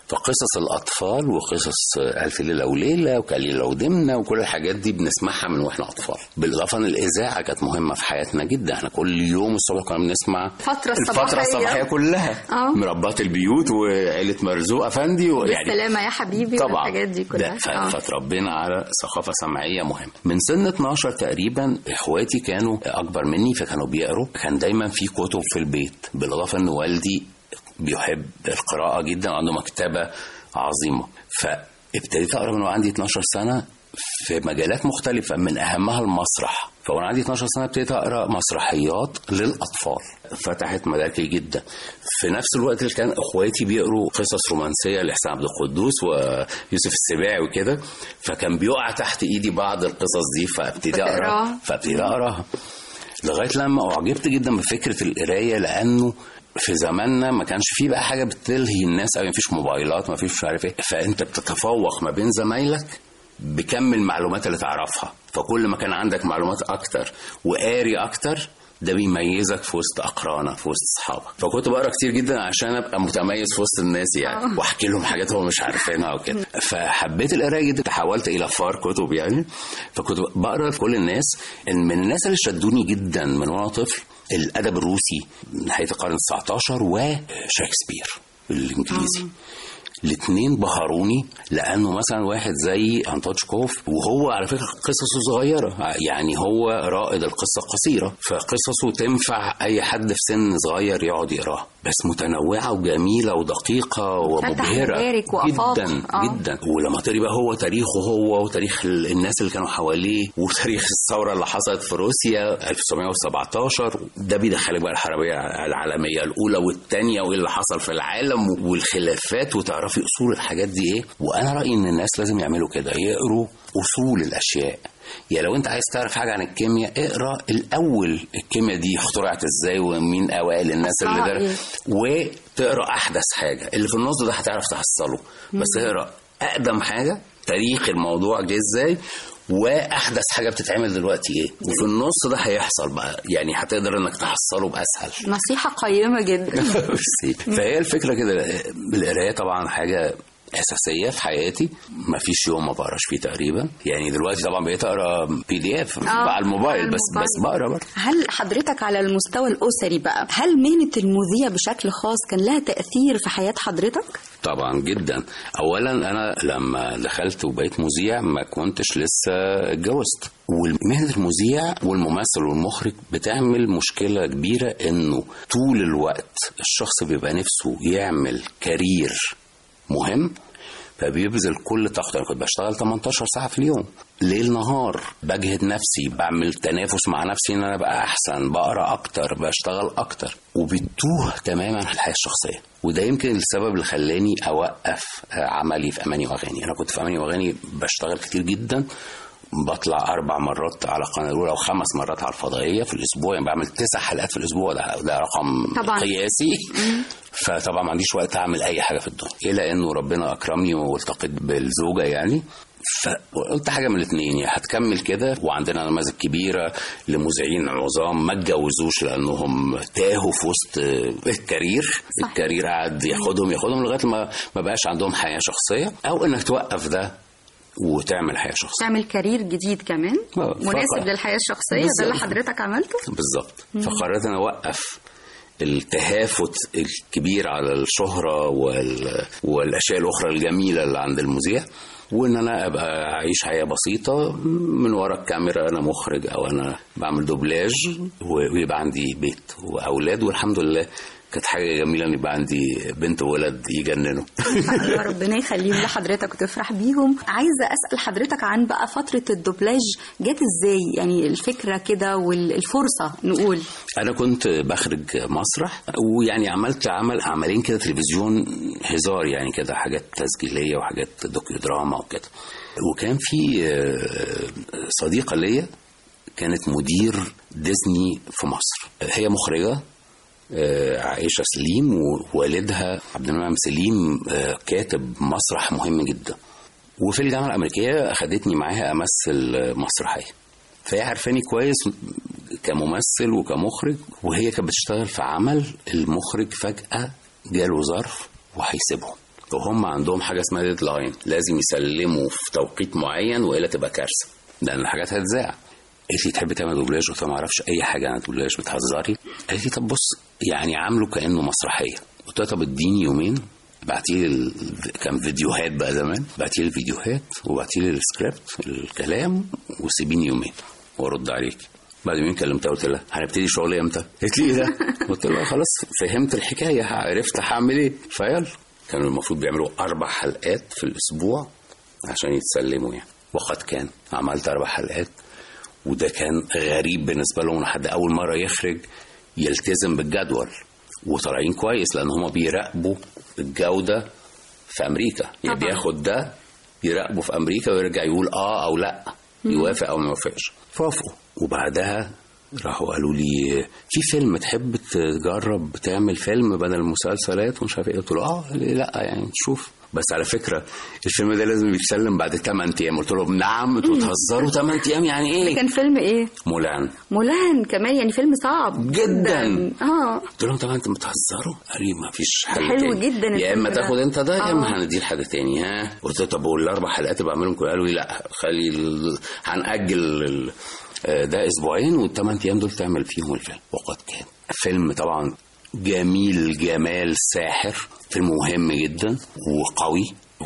فقصص الأطفال وقصص ألف ليلة وليلة وكليلة ودمنة وكل الحاجات دي بنسمعها من وإحنا أطفال. بالإضافة أن الإذاعة كانت مهمة في حياتنا جدا، احنا كل يوم الصبح كنا بنسمع فترة الفترة الصباحية كلها، أوه. مربات البيوت وعيلة مرزوق أفندي يعني بالسلامة يا حبيبي طبعا والحاجات دي كلها. فتربينا على ثقافة سمعية مهمة. من سن اتناشر تقريبا إخواتي كانوا أكبر مني فكانوا بيقروا، كان دايما في كتب في البيت، بالإضافة أن والدي بيحب القراءة جدا، عنده مكتبة عظيمة. فابتديت أقرأ من وعندي اتناشر سنة في مجالات مختلفة، من أهمها المسرح. فوانا عندي اتناشر سنة ابتديت أقرأ مسرحيات للأطفال، فتحت مداركي جدا. في نفس الوقت اللي كان أخواتي بيقروا قصص رومانسية لحسين عبد القدوس ويوسف السباعي وكده، فكان بيقع تحت إيدي بعض القصص دي فابتدي أقرأ فابتدي أقرأها لغاية لما أعجبت جدا بفكرة القراية، لأنه في زماننا ما كانش فيه بقى حاجة بتلهي الناس أو ما فيش موبايلات، ما فيش مش عارف ايه، فأنت بتتفوق ما بين زمايلك بكم المعلومات اللي تعرفها. فكل ما كان عندك معلومات أكتر وقاري أكتر ده بيميزك في وسط أقرانك في وسط أصحابك. فكنت بقرأ كتير جدا عشان أبقى متميز في وسط الناس يعني، واحكي لهم حاجات هم مش عارفينها وكده. فحبيت القراية جدا، تحولت إلى فار كتب يعني. فكنت بقرأ لكل الناس. من الناس اللي شدوني جدا من وأنا طفل الأدب الروسي نهاية القرن التسعتاشر وشكسبير الإنجليزي. الاثنين بهروني، لانه مثلا واحد زي أنتوتشكوف وهو على فكره قصصه صغيره، يعني هو رائد القصه القصيره، فقصصه تنفع اي حد في سن صغير يقعد يقراها، بس متنوعه وجميله ودقيقه ومبهره جدا آه. جدا. ولما تقري بقى هو تاريخه هو وتاريخ الناس اللي كانوا حواليه وتاريخ الثوره اللي حصلت في روسيا ألف وتسعمية وسبعتاشر، ده بيدخلك بقى الحربيه العالميه الاولى والثانيه وايه اللي حصل في العالم والخلافات، وتعرف في أصول الحاجات دي إيه. وأنا رأيي إن الناس لازم يعملوا كده، يقروا أصول الأشياء. يعني لو أنت عايز تعرف حاجة عن الكيمياء اقرأ الأول الكيمياء دي اخترعت إزاي ومين أوائل الناس اللي درسوا، وتقرأ أحدث حاجة. اللي في النص ده هتعرف تحصله، بس اقرأ أقدم حاجة، تاريخ الموضوع جه إزاي، واحدث حاجه بتتعمل دلوقتي ايه، وفي النص ده هيحصل بقى، يعني هتقدر انك تحصله باسهل. نصيحه قيمه جدا. فهي الفكره كده. القرايه طبعا حاجه اساسيه في حياتي، ما فيش يوم ما بقراش فيه تقريبا. يعني دلوقتي طبعا بقيت اقرا بي دي اف على الموبايل، بس بس بقرا برضه. هل حضرتك على المستوى الاسري بقى، هل مهنه المذيع بشكل خاص كان لها تاثير في حياه حضرتك؟ طبعا جدا. اولا انا لما دخلت وبقيت مذيع ما كنتش لسه اتجوزت، ومهنه المذيع والممثل والمخرج بتعمل مشكله كبيره، انه طول الوقت الشخص بيبقى نفسه يعمل كارير مهم، فبيبذل كل طاقته. انا كنت بشتغل تمنتاشر ساعه في اليوم، ليل نهار، بجهد نفسي، بعمل تنافس مع نفسي ان انا ابقى احسن، بقرا اكتر، بشتغل اكتر، وبتوه تماما في الحياه الشخصيه. وده يمكن السبب اللي خلاني اوقف عملي في اماني واغاني. انا كنت في اماني واغاني بشتغل كتير جدا، بطلع أربع مرات على القناة الأولى وخمس مرات على الفضائية في الأسبوع، يعني بعمل تسع حلقات في الأسبوع. ده, ده رقم طبعا قياسي. فطبعا ما عنديش وقت أعمل أي حاجة في الدنيا، إلا إنه ربنا أكرمني والتقيت بالزوجة يعني. فقلت حاجة من الاثنين، يا هتكمل كده، وعندنا نماذج كبيرة لمذيعين عظام ما اتجوزوش لأنهم تاهوا في وسط الكارير، صح. الكارير قاعد ياخدهم ياخدهم لغاية ما ما بقاش عندهم حياة شخصية، أو إنك توقف ده وتعمل حياة شخصية، تعمل كارير جديد كمان مناسب للحياة الشخصية. ده اللي حضرتك عملته بالظبط. فقررت أنا أوقف التهافت الكبير على الشهرة وال... والأشياء الأخرى الجميلة اللي عند المذيع، وإن أنا أبقى أعيش حياة بسيطة من وراء الكاميرا، أنا مخرج أو أنا بعمل دوبلاج، ويبقى عندي بيت وأولاد. والحمد لله كانت حاجة جميلة ان يبقى عندي بنت وولد يجننوا. ربنا يخليهم لحضرتك وتفرح بيهم. عايزة أسأل حضرتك عن بقى فترة الدوبلاج، جت ازاي؟ يعني الفكرة كده والفرصة نقول. أنا كنت بخرج مسرح، ويعني عملت عمل عملين كده تلفزيون هزار، يعني كده حاجات تسجيلية وحاجات دوكيو دراما وكده. وكان في صديقة ليا كانت مدير ديزني في مصر، هي مخرجة عائشة سليم، ووالدها عبد المنعم سليم كاتب مسرح مهم جدا. وفي الجامعة الأمريكية أخدتني معاها أمثل مسرحية، فهي عارفاني كويس كممثل وكمخرج. وهي كانت بتشتغل في عمل، المخرج فجأة جاله ظرف وهيسيبهم، وهم عندهم حاجه اسمها ديدلاين، لازم يسلموا في توقيت معين والا تبقى كارثه لان الحاجات هتذاع. قالت لي تحبي تعمل دوبلاج؟ قلت لها ما اعرفش اي حاجه عن الدوبلاج، بتهزري؟ قالت لي طب بص يعني عامله كانه مسرحيه. قلت لها طب اديني يومين، بعتي لي ال... كان فيديوهات بقى زمان، بعتي لي الفيديوهات وبعتي لي السكريبت الكلام وسيبيني يومين وارد عليك. بعد يومين كلمتها قلت لها هنبتدي شغل امتى؟ قالت لي ايه ده؟ قلت لها خلاص فهمت الحكايه، عرفت هعمل ايه فيلا. كانوا المفروض بيعملوا اربع حلقات في الاسبوع عشان يتسلموا يعني، وقد كان عملت اربع حلقات وده كان غريب بالنسبه لهم، حد اول مره يخرج يلتزم بالجدول وطالعين كويس لان هم بيراقبوا الجوده في امريكا يعني طبعا. بياخد ده يراقبه في امريكا ويرجع يقول اه او لا، يوافق او ما يوافقش. فوافقوا وبعدها راحوا قالوا لي في فيلم تحب تجرب تعمل فيلم بدل المسلسلات ومش عارف ايه. قلت له اه لا يعني تشوف، بس على فكره الفيلم ده لازم يتسلم بعد ثمانية ايام. قلت لهم نعم انتوا بتهزروا ثمانية ايام يعني ايه؟ كان فيلم ايه؟ مولان. مولان كمان يعني فيلم صعب جدا. اه قلت لهم طبعا انتوا بتهزروا. قال لي ما فيش حل حلو تاني. جدا يا اما تاخد انت ده يا اما آه. هنديه لحد تاني. ها قلت له طب والاربع حلقات بعملهم كلهم؟ قالوا لي لا خلي ال... هنأجل ال... ده اسبوعين والثمان ايام دول تعمل فيهم الفيلم. وقد كان فيلم طبعا جميل جمال ساحر، فيلم مهم جدا وقوي،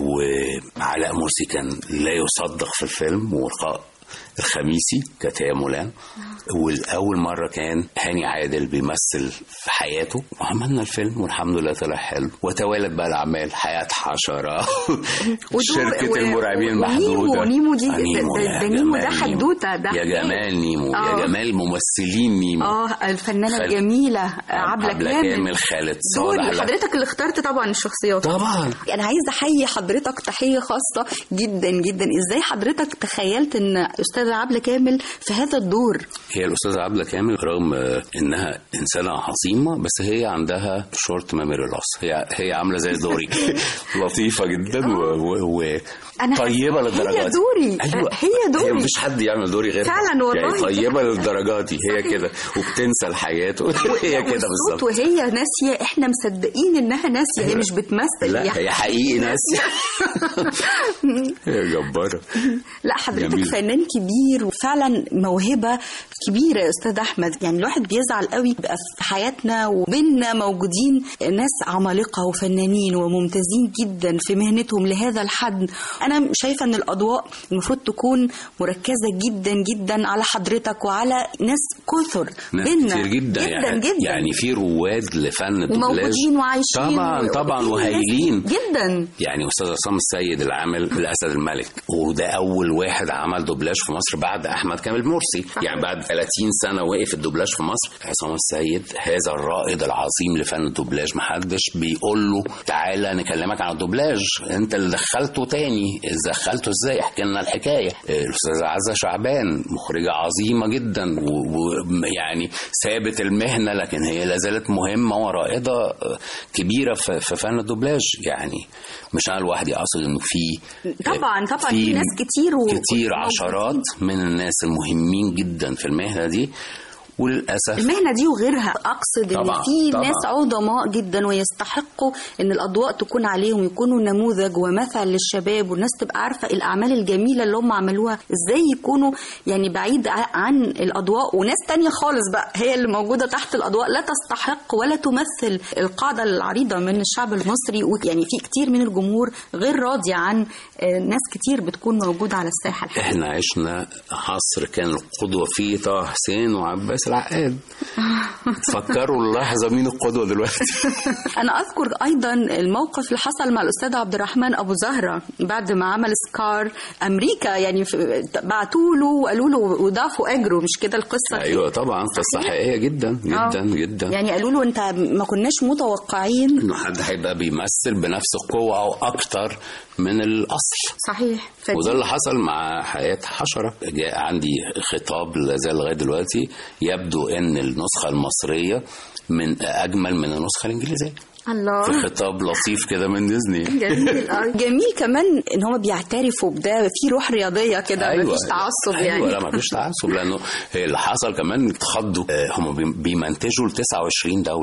وعلاء مرسي كان لا يصدق في الفيلم، ولقاء الخميسي كانت هي مولان، والأول مرة كان هاني عادل بيمثل في حياته، وعملنا الفيلم والحمد لله طلع حلو. وتوالت بقى الأعمال، حياة حشرة شركة المرعبين المحدودة، ونيمو دي نيمو ده, ده نيمو ده حدوتة ده يا جمال نيمو آه. يا جمال ممثلين نيمو. اه الفنانة خل... الجميلة عبلة كامل, كامل خالد صالح. حضرتك اللي اخترت طبعا الشخصيات طبعا. أنا عايزة أحيي حضرتك تحية خاصة جدا جدا. إزاي حضرتك تخيلت إن أستاذة عبلة كامل في هذا الدور؟ هي الأستاذة عبلة كامل رغم إنها إنسانة عظيمة بس هي عندها شورت ميموري لوس، هي هي عاملة زي دوري لطيفة جدا وطيبة للدرجات. هي دوري. أيوة. هي دوري. هي مفيش حد يعمل دوري غيرها فعلا والله يعني طيبة للدرجات دي. هي كده وبتنسى الحياة هي كده بالظبط. وهي ناسية، احنا مصدقين إنها ناسية. هي مش بتمثل. لا هي حقيقي ناسية. هي جبارة. لا حضرتك فنان كبير وفعلا موهبة كبيرة يا أستاذ أحمد. يعني الواحد بيزعل قوي بقى في حياتنا وبيننا موجودين ناس عمالقة وفنانين وممتازين جدا في مهنتهم لهذا الحد. أنا شايفة أن الأضواء المفروض تكون مركزة جدا جدا على حضرتك وعلى ناس كثر بيننا كتير جدا, جدا, يعني, جدا يعني في رواد لفن الدوبلاج وموجودين وعايشين طبعا طبعا وهايلين جدا. يعني أستاذ عصام السيد اللي عمل الأسد الملك، وده أول واحد عمل دوبلاج في مصر بعد أحمد كامل مرسي. يعني بعد ثلاثين سنة وقف الدوبلاج في مصر. عصام السيد هذا الرائد العظيم لفن الدوبلاج، محدش بيقول له تعالى نكلمك عن الدوبلاج، انت اللي دخلته تاني، دخلته ازاي؟ احكي لنا الحكايه. الاستاذه عزه شعبان مخرجه عظيمه جدا ويعني سابت المهنه لكن هي لازالت مهمه ورائده كبيره في فن الدوبلاج. يعني مش انا لوحدي، اقصد انه في طبعا طبعا في, في ناس كتير و... كتير عشرات من الناس المهمين جدا في المهنه دي. وللأسف المهنة دي وغيرها أقصد إن في طبعًا. ناس عظماء جدا ويستحقوا إن الأضواء تكون عليهم، يكونوا نموذج ومثل للشباب، والناس تبقى عارفة الأعمال الجميلة اللي هم عملوها إزاي يكونوا يعني بعيد عن الأضواء. وناس تانية خالص بقى هي اللي موجودة تحت الأضواء لا تستحق ولا تمثل القاعدة العريضة من الشعب المصري. ويعني في كتير من الجمهور غير راضي عن ناس كتير بتكون موجودة على الساحة الحقيقة. إحنا عشنا عصر كان القدوة فيه طه حسين وعباس العقاد. فكروا اللحظة مين القدوة دلوقتي. أنا أذكر أيضا الموقف اللي حصل مع الأستاذ عبد الرحمن أبو زهرة بعد ما عمل سكار أمريكا، يعني بعتوا له وقالوا له وضافوا أجره، مش كده القصة؟ أيوة طبعا قصة حقيقية جدا جدا أوه. جدا. يعني قالوا له أنت ما كناش متوقعين إنه حد هيبقى بيمثل بنفس القوة أو أكتر من الأصل. صحيح. فدي. وده اللي حصل مع حياة حشرة. جاء عندي خطاب لازال لغاية دلوقتي يبدو ان النسخة المصرية من اجمل من النسخة الانجليزية. الله. في خطاب لطيف كده من ديزني. جميل. جميل كمان ان هم بيعترفوا بده، في روح رياضية كده. أيوة. مفيش تعصب. أيوة. يعني لا مفيش تعصب لانه اللي حصل كمان اتخضوا. هم بيمنتجوا ل تسعة وعشرين دولة.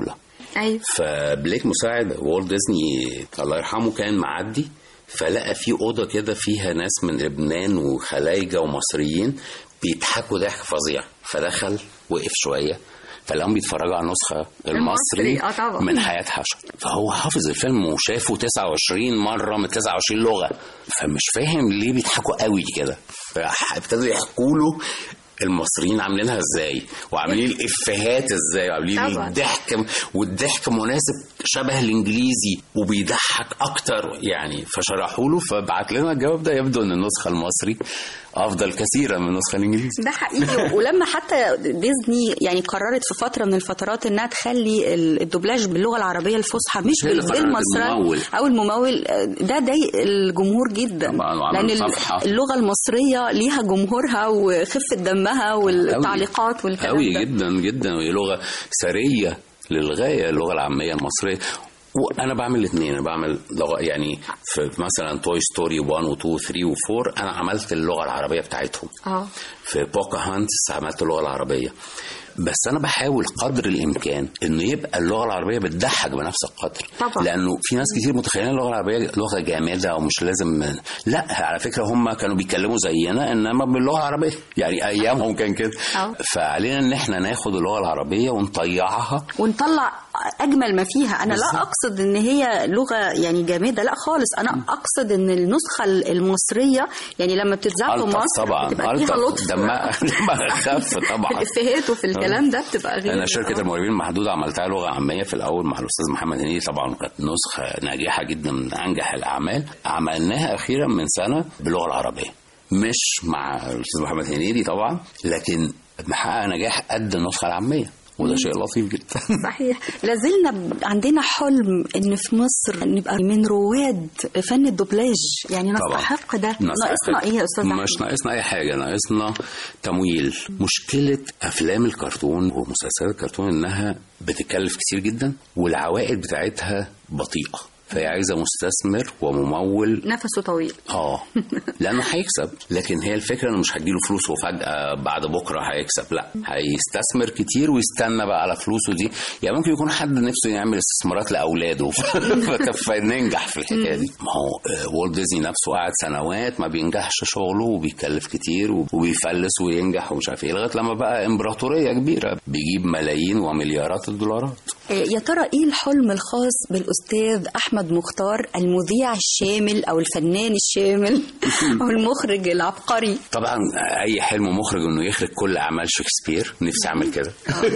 أيوة. فبليك مساعد والت ديزني الله يرحمه كان معدي، فلقى في أوضة كده فيها ناس من لبنان وخلايجة ومصريين بيضحكوا ضحك فظيع، فدخل وقف شوية فلقاهم بيتفرجوا على النسخة المصري, المصري. آه من حياة حشر. فهو حافظ الفيلم وشافه تسعة وعشرين مرة من تسعة وعشرين لغة، فمش فاهم ليه بيضحكوا قوي كده. فابتدوا يحكوا له المصريين عاملينها ازاي وعاملين الافيهات ازاي وعاملين الضحك، والضحك مناسب شبه الانجليزي وبيضحك اكتر يعني. فشرحوا له فبعت لنا الجواب ده. يبدو ان النسخه المصري افضل كثيرا من النسخه الانجليزي. ده حقيقي. ولما حتى ديزني يعني قررت في فتره من الفترات انها تخلي الدوبلاج باللغه العربيه الفصحى مش بالمصري او الممول، ده ضايق الجمهور جدا، لان اللغه المصريه ليها جمهورها وخفه دمها والتعليقات والكلام قوي ده جدا جدا، وهي لغه ثريه للغايه اللغه العاميه المصريه. وانا بعمل الاثنين، انا بعمل لغه يعني في مثلا توي ستوري واحد و اتنين و تلاتة و أربعة انا عملت اللغه العربيه بتاعتهم. اه في بوكاهانتس عملت اللغه العربيه، بس انا بحاول قدر الامكان انه يبقى اللغه العربيه بتضحك بنفس القدر طبعا. لانه في ناس كتير متخيلين اللغه العربيه لغه جامده او مش لازم، لا على فكره هم كانوا بيتكلموا زينا انما باللغه العربيه يعني ايامهم كان كده. فعلينا ان احنا ناخد اللغه العربيه ونطيعها ونطلع اجمل ما فيها. انا بالزبط. لا اقصد ان هي لغه يعني جامده، لا خالص. انا م. اقصد ان النسخه المصريه يعني لما بتتذاع في مصر طبعا بتبقى فيها لطف، دمها خف طبعا الافيهات وفي الكلام ده بتبقى غير. انا شركه الموهوبين المحدوده عملتها لغه عاميه في الاول مع الاستاذ محمد هنيدي، طبعا كانت نسخه ناجحه جدا من انجح الاعمال. عملناها اخيرا من سنه باللغه العربيه، مش مع الاستاذ محمد هنيدي طبعا، لكن محقق نجاح قد النسخه العاميه، وده شيء لطيف جدا. صحيح. لازلنا عندنا حلم ان في مصر نبقى من رواد فن الدوبلاج، يعني نستحق ده. ناقصنا ايه يا استاذ احمد؟ مش ناقصنا اي حاجه، ناقصنا تمويل. مشكله افلام الكرتون ومسلسلات الكرتون انها بتكلف كتير جدا والعوائد بتاعتها بطيئه، فهي عايزه مستثمر وممول نفسه طويل. اه لانه هيكسب، لكن هي الفكره انه مش هتجيله فلوس وفجاه بعد بكره هيكسب، لا هيستثمر كتير ويستنى بقى على فلوسه دي. يعني ممكن يكون حد نفسه يعمل استثمارات لاولاده فننجح في الحكايه دي. ما هو والت ديزني نفسه قعد سنوات ما بينجحش شغله وبيكلف كتير وبيفلس وينجح ومش عارف ايه، لغايه لما بقى امبراطوريه كبيره بيجيب ملايين ومليارات الدولارات. يا ترى ايه الحلم الخاص بالاستاذ احمد مختار المذيع الشامل او الفنان الشامل او المخرج العبقري؟ طبعا اي حلم مخرج انه يخرج كل اعمال شكسبير، نفسي اعمل كده.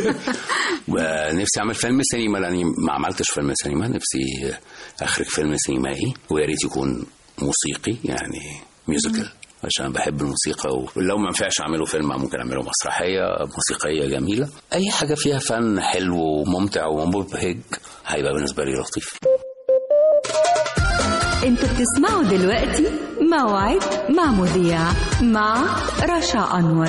ونفسي اعمل فيلم سينما لاني ما عملتش فيلم سينما، نفسي اخرج فيلم سينمائي ويا ريت يكون موسيقي يعني ميوزيكال عشان بحب الموسيقى، ولو ما ينفعش اعمله فيلم ممكن اعمله مسرحيه موسيقيه جميله. اي حاجه فيها فن حلو وممتع ومبهج هيبقى بالنسبه لي لطيف. انتوا بتسمعوا دلوقتي موعد مع مذيع مع رشا أنور.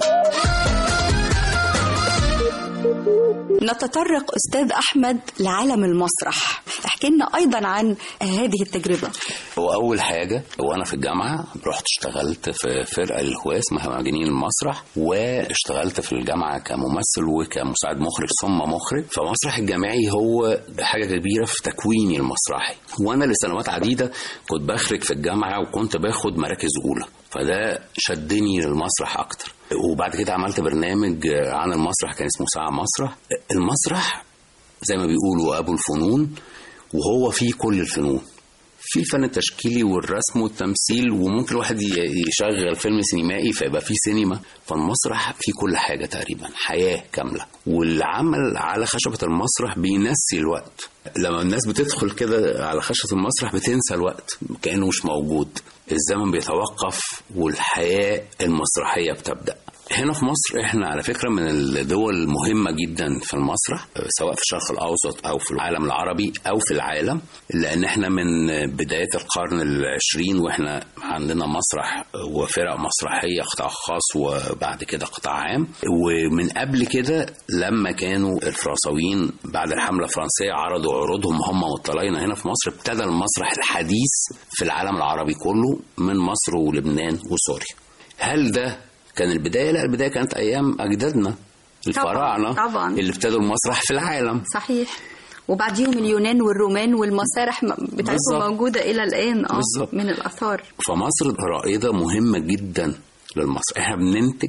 نتطرق أستاذ أحمد لعالم المسرح، احكي لنا أيضا عن هذه التجربة. وأول حاجة وأنا في الجامعة رحت اشتغلت في فرقة للهواة اسمها مجانين المسرح، واشتغلت في الجامعة كممثل وكمساعد مخرج ثم مخرج. فمسرح الجامعي هو حاجة كبيرة في تكويني المسرحي، وأنا لسنوات عديدة كنت بخرج في الجامعة وكنت باخد مراكز أولى، فده شدني للمسرح أكتر. وبعد كده عملت برنامج عن المسرح كان اسمه ساعة مسرح. المسرح زي ما بيقولوا أبو الفنون، وهو فيه كل الفنون، في الفن التشكيلي والرسم والتمثيل، وممكن الواحد يشغل فيلم سينمائي فيبقى فيه سينما. فالمسرح فيه كل حاجة تقريبا، حياة كاملة. والعمل على خشبة المسرح بينسي الوقت. لما الناس بتدخل كده على خشبة المسرح بتنسى الوقت كأنه مش موجود، الزمن بيتوقف والحياة المسرحية بتبدأ. هنا في مصر احنا على فكرة من الدول المهمة جدا في المسرح، سواء في الشرق الأوسط أو في العالم العربي أو في العالم، لأن احنا من بداية القرن العشرين واحنا عندنا مسرح وفرق مسرحية قطاع خاص وبعد كده قطاع عام. ومن قبل كده لما كانوا الفرنساويين بعد الحملة الفرنسية عرضوا عروضهم هم والطلاينة هنا في مصر، ابتدى المسرح الحديث في العالم العربي كله من مصر ولبنان وسوريا. هل ده كان البداية؟ لا، البداية كانت أيام أجدادنا الفراعنة اللي ابتدوا المسرح في العالم. صحيح. وبعديهم اليونان والرومان والمسارح بتاعتهم بالزبط. موجودة إلى الآن اه بالزبط. من الآثار. فمصر رائدة مهمة جدا للمسرح. احنا بننتج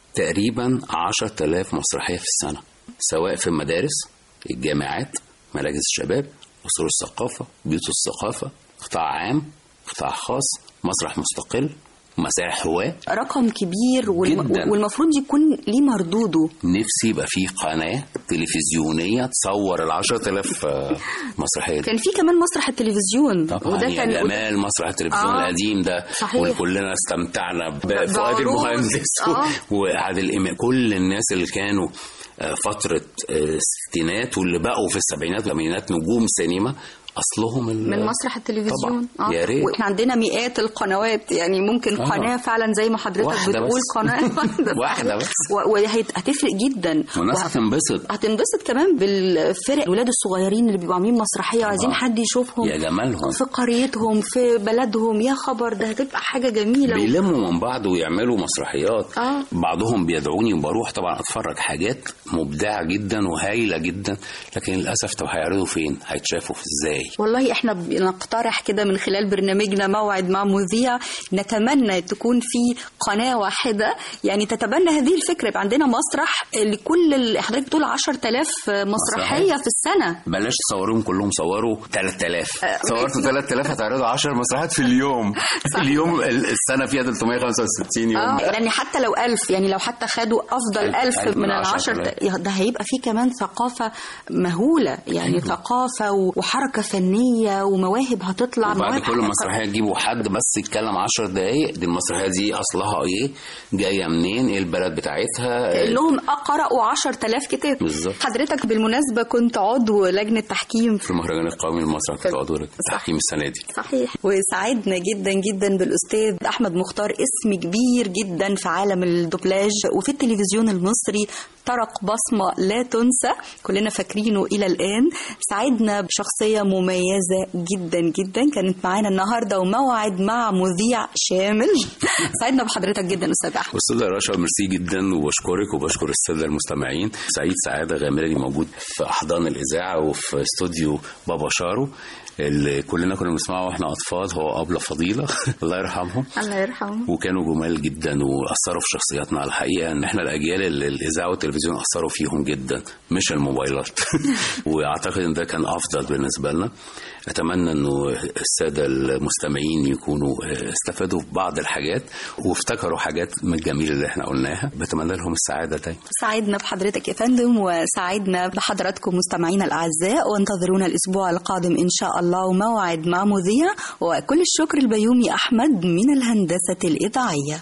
تقريبا عشرة آلاف مسرحية في السنة، سواء في المدارس، الجامعات، مراكز الشباب، قصور الثقافة، بيوت الثقافة، قطاع عام، قطاع خاص، مسرح مستقل، مسارح هواة. رقم كبير والم... جداً. والمفروض يكون ليه مردوده. نفسي يبقى فيه قناة تلفزيونية تصور العشرة آلاف مسرحية. كان في كمان مسرح التلفزيون، طبعا وده يا كان جمال مسرح التلفزيون آه. القديم ده. صحيح. وكلنا استمتعنا بفؤاد بعروض. المهندس آه. وعادل إمام، كل الناس اللي كانوا فترة الستينات واللي بقوا في السبعينات والثمانينات نجوم سينما أصلهم من مسرح التلفزيون. طبعا. يا ريت. واحنا عندنا مئات القنوات، يعني ممكن آه. قناة فعلا زي ما حضرتك واحدة بتقول بس. قناة واحدة واحدة بس. وهتفرق جدا، والناس هتنبسط. هتنبسط كمان بالفرق الولاد الصغيرين اللي بيبقوا عاملين مسرحية وعايزين حد يشوفهم يا جمالهم في قريتهم في بلدهم. يا خبر، ده هتبقى حاجة جميلة. بيلموا من بعض ويعملوا مسرحيات. آه. بعضهم بيدعوني وبروح طبعا اتفرج، حاجات مبدعة جدا وهايلة جدا، لكن للأسف طب هيعرضوا فين؟ هيتشافوا ازاي؟ والله احنا بنقترح كده من خلال برنامجنا موعد مع مذيع، نتمنى تكون في قناة واحدة يعني تتبنى هذه الفكرة. يبقى عندنا مسرح لكل اللي حضرتك بتقول عشرة آلاف مسرحية في السنة. بلاش تصوروهم كلهم، صوروا ثلاثة آلاف. صورتوا ثلاثة آلاف هتعرضوا عشر مسرحيات في اليوم. اليوم السنة فيها ثلاثمية وخمسة وستين يوم. اه لان حتى لو ألف، يعني لو حتى خدوا افضل ألف, ألف من العشر، ده هيبقى فيه كمان ثقافة مهولة، يعني أيوه. ثقافة وحركة فنية ومواهب هتطلع. وبعد كل مسرحية تجيبوا حد بس يتكلم عشر دقايق، دي المسرحية دي أصلها إيه، جاية منين، إيه البلد بتاعتها، كأنهم قرأوا عشرة آلاف كتاب. بالظبط. حضرتك بالمناسبة كنت عضو لجنة تحكيم في المهرجان القومي للمسرح، كنت عضو لجنة تحكيم السنة دي. صحيح. وسعدنا جدا جدا بالأستاذ أحمد مختار، اسم كبير جدا في عالم الدوبلاج وفي التلفزيون المصري، ترك بصمة لا تنسى، كلنا فاكرينه إلى الآن. سعدنا بشخصية مميزة جدا جدا كانت معانا النهاردة، وموعد مع مذيع شامل. سعدنا بحضرتك جدا أستاذ أحمد. أستاذة رشا ميرسي جدا، وبشكرك وبشكر السادة المستمعين. سعيد سعادة غامرة اللي موجود في أحضان الإذاعة وفي استوديو بابا شارو اللي كلنا كنا بنسمعه واحنا اطفال، هو ابله فضيله الله يرحمهم. الله يرحمهم. وكانوا جمال جدا واثروا في شخصياتنا. على الحقيقه ان احنا الاجيال اللي الاذاعه والتلفزيون اثروا فيهم جدا، مش الموبايلات. واعتقد ان ده كان افضل بالنسبه لنا. اتمنى انه الساده المستمعين يكونوا استفادوا بعض الحاجات وافتكروا حاجات من الجميل اللي احنا قلناها. بتمنى لهم السعاده دايما. سعدنا بحضرتك يا فندم، وسعدنا بحضراتكم مستمعينا الاعزاء، وانتظرونا الاسبوع القادم ان شاء الله وموعد مع مذيع. وكل الشكر البيومي احمد من الهندسه الاذاعيه.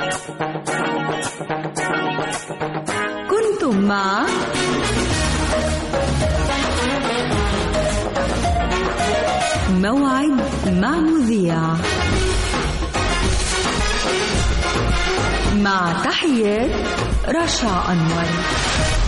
كنتم مع موعد مع مذيع، مع تحيات رشا أنور.